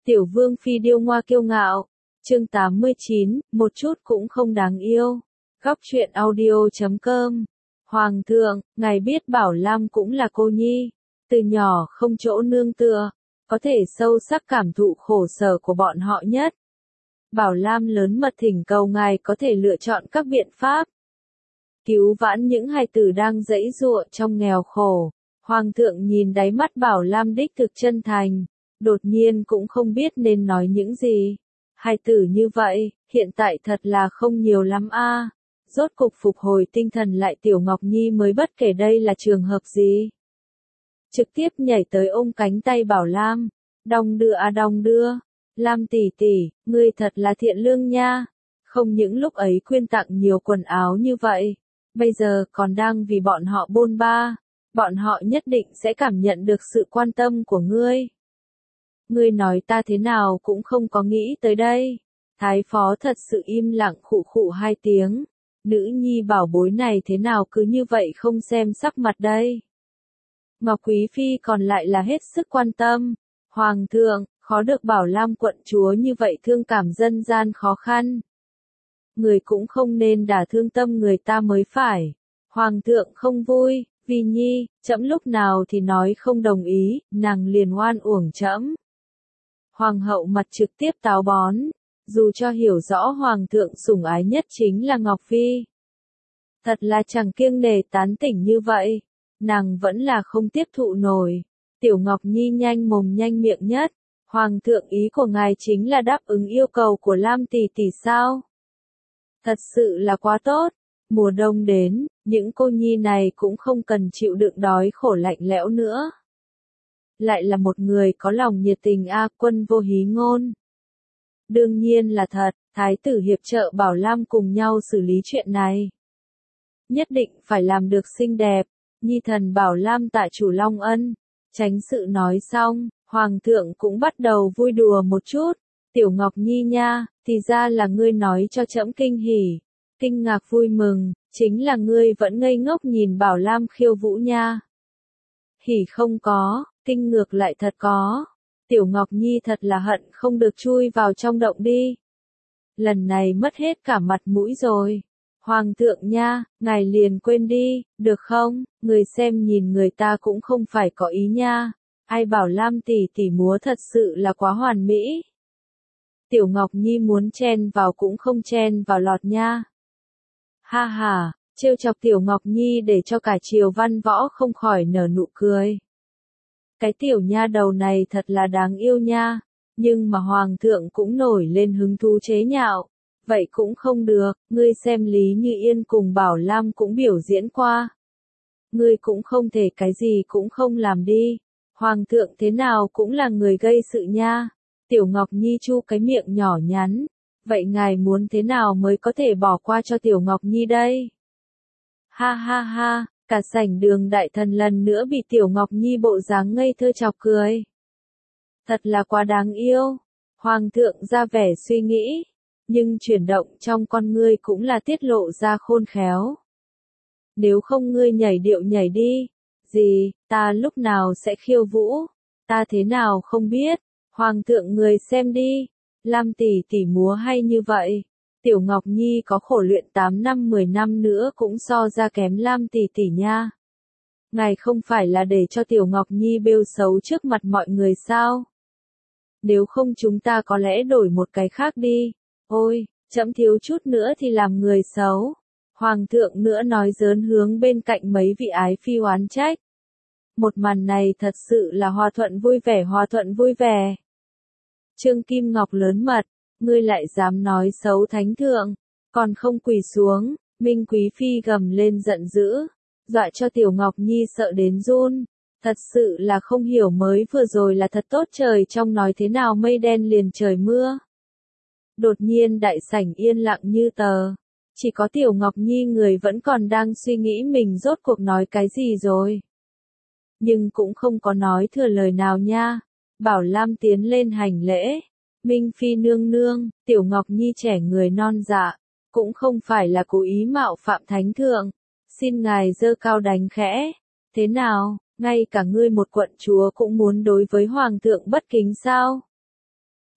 Tiểu vương phi điêu ngoa kiêu ngạo. Chương 89, một chút cũng không đáng yêu. Góc truyện audio.com. Hoàng thượng, ngài biết Bảo Lam cũng là cô nhi, từ nhỏ không chỗ nương tựa, có thể sâu sắc cảm thụ khổ sở của bọn họ nhất. Bảo Lam lớn mật thỉnh cầu ngài có thể lựa chọn các biện pháp cứu vãn những hài tử đang giãy giụa trong nghèo khổ. Hoàng thượng nhìn đáy mắt Bảo Lam đích thực chân thành, đột nhiên cũng không biết nên nói những gì. Hài tử như vậy, hiện tại thật là không nhiều lắm a. Rốt cục phục hồi tinh thần lại Tiểu Ngọc Nhi mới bất kể đây là trường hợp gì. Trực tiếp nhảy tới ôm cánh tay Bảo Lam, đong đưa a đong đưa. Lam tỷ tỷ, ngươi thật là thiện lương nha. Không những lúc ấy quyên tặng nhiều quần áo như vậy, bây giờ còn đang vì bọn họ bôn ba. Bọn họ nhất định sẽ cảm nhận được sự quan tâm của ngươi. Ngươi nói ta thế nào cũng không có nghĩ tới đây. Thái phó thật sự im lặng khụ khụ hai tiếng. Nữ nhi bảo bối này thế nào cứ như vậy không xem sắc mặt đây. Ngọc Quý Phi còn lại là hết sức quan tâm. Hoàng thượng, khó được Bảo Lam quận chúa như vậy thương cảm dân gian khó khăn. Người cũng không nên đả thương tâm người ta mới phải. Hoàng thượng không vui, vì nhi, trẫm lúc nào thì nói không đồng ý, nàng liền oan uổng trẫm. Hoàng hậu mặt trực tiếp táo bón, dù cho hiểu rõ hoàng thượng sủng ái nhất chính là Ngọc Phi. Thật là chẳng kiêng nể tán tỉnh như vậy, nàng vẫn là không tiếp thụ nổi. Tiểu Ngọc Nhi nhanh mồm nhanh miệng nhất, hoàng thượng ý của ngài chính là đáp ứng yêu cầu của Lam tỷ tỷ sao? Thật sự là quá tốt, mùa đông đến, những cô nhi này cũng không cần chịu đựng đói khổ lạnh lẽo nữa. Lại là một người có lòng nhiệt tình quân vô hí ngôn. Đương nhiên là thật, thái tử hiệp trợ Bảo Lam cùng nhau xử lý chuyện này. Nhất định phải làm được xinh đẹp, nhi thần Bảo Lam tạ chủ Long Ân. Chánh sự nói xong, hoàng thượng cũng bắt đầu vui đùa một chút. Tiểu Ngọc Nhi nha, thì ra là ngươi nói cho trẫm kinh hỉ. Kinh ngạc vui mừng, chính là ngươi vẫn ngây ngốc nhìn Bảo Lam khiêu vũ nha. Hỉ không có, kinh ngược lại thật có. Tiểu Ngọc Nhi thật là hận không được chui vào trong động đi. Lần này mất hết cả mặt mũi rồi. Hoàng thượng nha, ngài liền quên đi, được không? Người xem nhìn người ta cũng không phải có ý nha. Ai bảo Lam tỷ tỷ múa thật sự là quá hoàn mỹ. Tiểu Ngọc Nhi muốn chen vào cũng không chen vào lọt nha. Ha ha, trêu chọc Tiểu Ngọc Nhi để cho cả triều văn võ không khỏi nở nụ cười. Cái tiểu nha đầu này thật là đáng yêu nha, nhưng mà hoàng thượng cũng nổi lên hứng thú chế nhạo. Vậy cũng không được, ngươi xem Lý Như Yên cùng Bảo Lam cũng biểu diễn qua. Ngươi cũng không thể cái gì cũng không làm đi. Hoàng thượng thế nào cũng là người gây sự nha. Tiểu Ngọc Nhi chu cái miệng nhỏ nhắn. Vậy ngài muốn thế nào mới có thể bỏ qua cho Tiểu Ngọc Nhi đây? Ha ha ha, cả sảnh đường đại thần lần nữa bị Tiểu Ngọc Nhi bộ dáng ngây thơ chọc cười. Thật là quá đáng yêu. Hoàng thượng ra vẻ suy nghĩ, nhưng chuyển động trong con ngươi cũng là tiết lộ ra khôn khéo. Nếu không ngươi nhảy điệu nhảy đi. Gì, ta lúc nào sẽ khiêu vũ? Ta thế nào không biết? Hoàng thượng người xem đi. Lam tỷ tỷ múa hay như vậy. Tiểu Ngọc Nhi có khổ luyện 8 năm 10 năm nữa cũng so ra kém Lam tỷ tỷ nha. Ngài không phải là để cho Tiểu Ngọc Nhi bêu xấu trước mặt mọi người sao? Nếu không chúng ta có lẽ đổi một cái khác đi. Ôi, trẫm thiếu chút nữa thì làm người xấu. Hoàng thượng nữa nói giỡn hướng bên cạnh mấy vị ái phi oán trách. Một màn này thật sự là hòa thuận vui vẻ. Trương Kim Ngọc lớn mật, ngươi lại dám nói xấu thánh thượng, còn không quỳ xuống. Minh Quý Phi gầm lên giận dữ, dọa cho Tiểu Ngọc Nhi sợ đến run. Thật sự là không hiểu mới vừa rồi là thật tốt trời trong nói thế nào mây đen liền trời mưa. Đột nhiên đại sảnh yên lặng như tờ. Chỉ có Tiểu Ngọc Nhi người vẫn còn đang suy nghĩ mình rốt cuộc nói cái gì rồi. Nhưng cũng không có nói thừa lời nào nha. Bảo Lam tiến lên hành lễ. Minh Phi nương nương, Tiểu Ngọc Nhi trẻ người non dạ. Cũng không phải là cố ý mạo phạm thánh thượng. Xin ngài giơ cao đánh khẽ. Thế nào, ngay cả ngươi một quận chúa cũng muốn đối với hoàng thượng bất kính sao?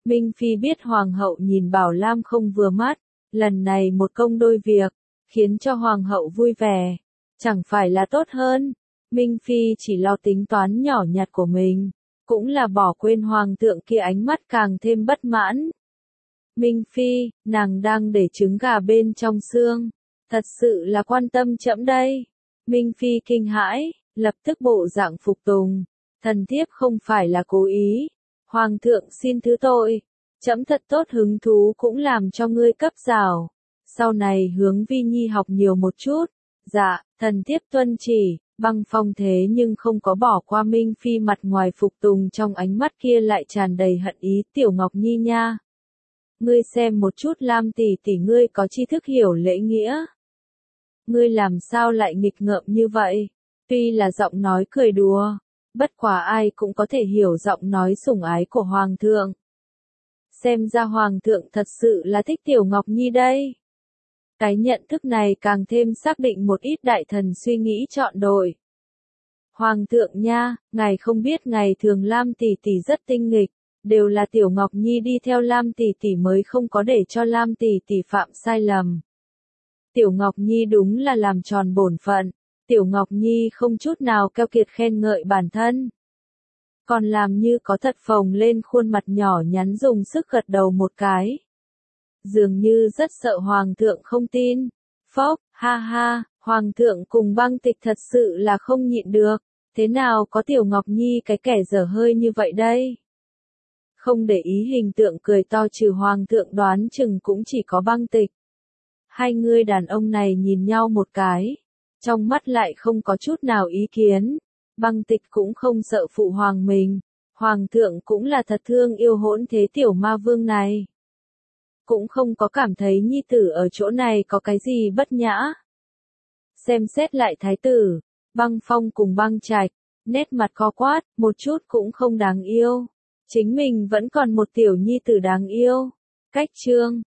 Minh Phi biết hoàng hậu nhìn Bảo Lam không vừa mắt, lần này một công đôi việc, khiến cho hoàng hậu vui vẻ, chẳng phải là tốt hơn. Minh Phi chỉ lo tính toán nhỏ nhặt của mình, cũng là bỏ quên hoàng thượng kia ánh mắt càng thêm bất mãn. Minh Phi, nàng đang để trứng gà bên trong xương, thật sự là quan tâm trẫm đây. Minh Phi kinh hãi, lập tức bộ dạng phục tùng, thần thiếp không phải là cố ý, hoàng thượng xin thứ tội, trẫm thật tốt hứng thú cũng làm cho ngươi cấp giảo, sau này hướng Vi Nhi học nhiều một chút. Dạ, thần thiếp tuân chỉ. Băng Phong thế nhưng không có bỏ qua Minh Phi mặt ngoài phục tùng, trong ánh mắt kia lại tràn đầy hận ý. Tiểu Ngọc Nhi nha, ngươi xem một chút Lam tỷ tỷ ngươi có tri thức hiểu lễ nghĩa, ngươi làm sao lại nghịch ngợm như vậy? Tuy là giọng nói cười đùa, bất quá ai cũng có thể hiểu giọng nói sủng ái của hoàng thượng. Xem ra hoàng thượng thật sự là thích Tiểu Ngọc Nhi đây. Cái nhận thức này càng thêm xác định một ít đại thần suy nghĩ chọn đổi. Hoàng thượng nha, ngài không biết ngày thường Lam tỷ tỷ rất tinh nghịch, đều là Tiểu Ngọc Nhi đi theo Lam tỷ tỷ mới không có để cho Lam tỷ tỷ phạm sai lầm. Tiểu Ngọc Nhi đúng là làm tròn bổn phận, Tiểu Ngọc Nhi không chút nào keo kiệt khen ngợi bản thân. Còn làm như có thật phồng lên khuôn mặt nhỏ nhắn dùng sức gật đầu một cái. Dường như rất sợ hoàng thượng không tin. Phốc, ha ha, hoàng thượng cùng Băng Tịch thật sự là không nhịn được. Thế nào có Tiểu Ngọc Nhi cái kẻ dở hơi như vậy đây? Không để ý hình tượng cười to trừ hoàng thượng đoán chừng cũng chỉ có Băng Tịch. Hai người đàn ông này nhìn nhau một cái, trong mắt lại không có chút nào ý kiến. Băng Tịch cũng không sợ phụ hoàng mình, hoàng thượng cũng là thật thương yêu hỗn thế tiểu ma vương này. Cũng không có cảm thấy nhi tử ở chỗ này có cái gì bất nhã. Xem xét lại thái tử, Băng Phong cùng Băng Trạch, nét mặt co quát, một chút cũng không đáng yêu. Chính mình vẫn còn một tiểu nhi tử đáng yêu. Cách chương